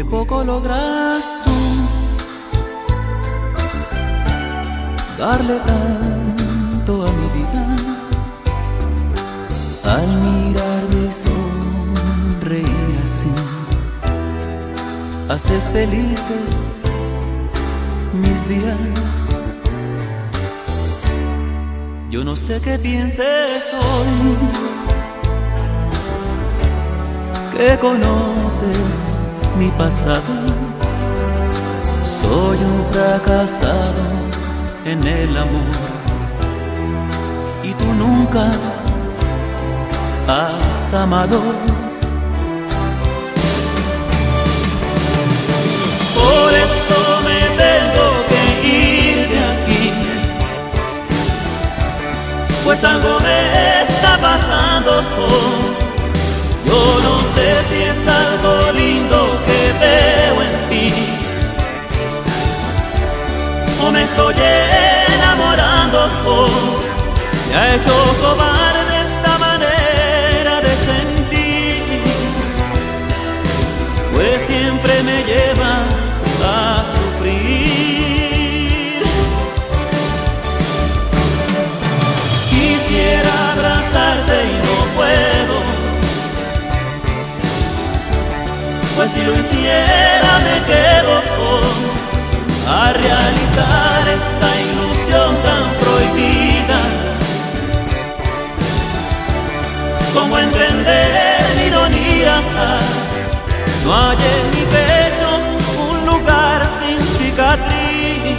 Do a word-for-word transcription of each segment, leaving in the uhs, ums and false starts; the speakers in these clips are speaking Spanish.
que poco logras tú darle tanto a mi vida. Al mirarme sonreír así, haces felices mis días. Yo no sé qué pienses hoy, que conoces mi pasado. Soy un fracasado en el amor y tú nunca has amado. Por eso me tengo que ir de aquí, pues algo me está pasando. Yo no sé si es algo lindo que veo en ti, o me estoy enamorando. Me ha hecho cobarde esta manera de sentir, pues siempre me lleva a sufrir. Quisiera abrazarte y no puedo, pues si lo hiciera me quedo a realizar esta ilusión tan prohibida. ¿Cómo entender mi ironía? No hay en mi pecho un lugar sin cicatriz,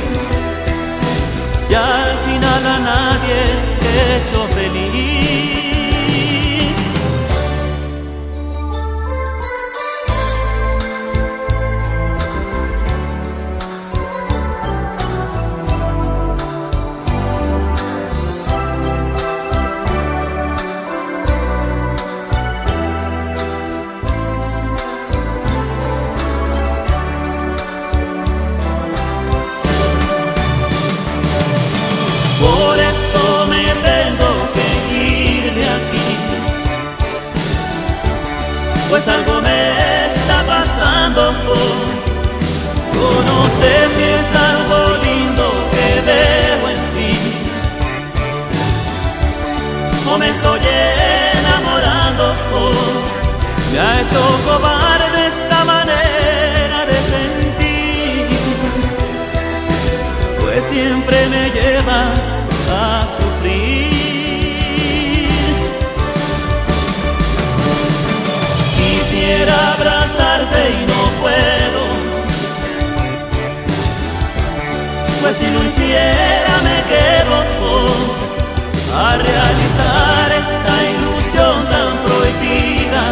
y al final a nadie he hecho feliz. Por eso me tengo que ir de aquí, pues algo me está pasando. Yo no sé si es algo lindo que veo en ti, o me estoy enamorando. Me ha hecho cobarde esta manera de sentir, pues siempre me lleva a sufrir. Quisiera abrazarte y no puedo, pues si lo hiciera me quedo a realizar esta ilusión tan prohibida.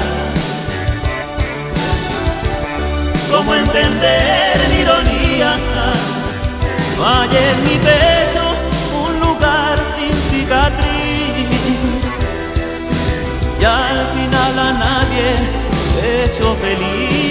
¿Cómo entender mi ironía? No hay en mi pecho un lugar sin cicatriz, y al final a nadie he hecho feliz.